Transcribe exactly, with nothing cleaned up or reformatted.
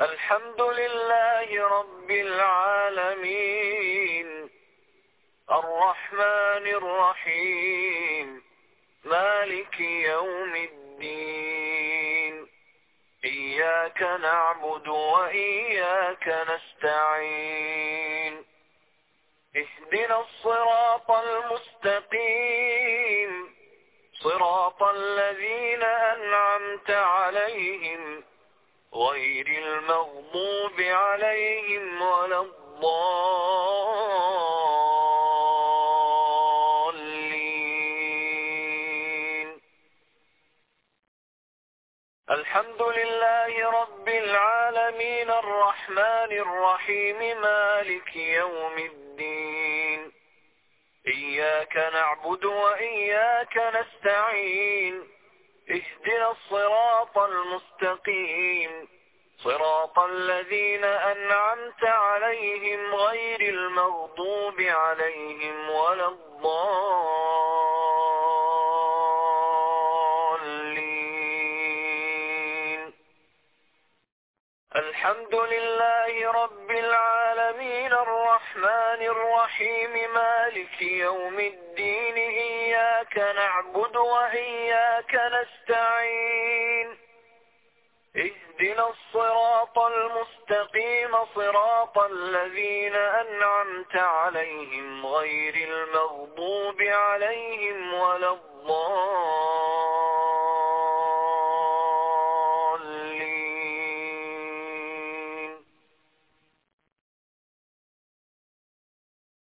الحمد لله رب العالمين الرحمن الرحيم مالك يوم الدين إياك نعبد وإياك نستعين اهدنا الصراط المستقيم صراط الذين أنعمت عليهم غير المغضوب عليهم ولا الضالين. الحمد لله رب العالمين الرحمن الرحيم مالك يوم الدين إياك نعبد وإياك نستعين اهدنا الصراط المستقيم صراط الذين أنعمت عليهم غير المغضوب عليهم ولا الضالين. الحمد لله رب العالمين الرحمن الرحيم مالك يوم الدين إياك نعبد وإياك نستعين اهدنا الصراط المستقيم صراط الذين أنعمت عليهم غير المغضوب عليهم ولا الضالين.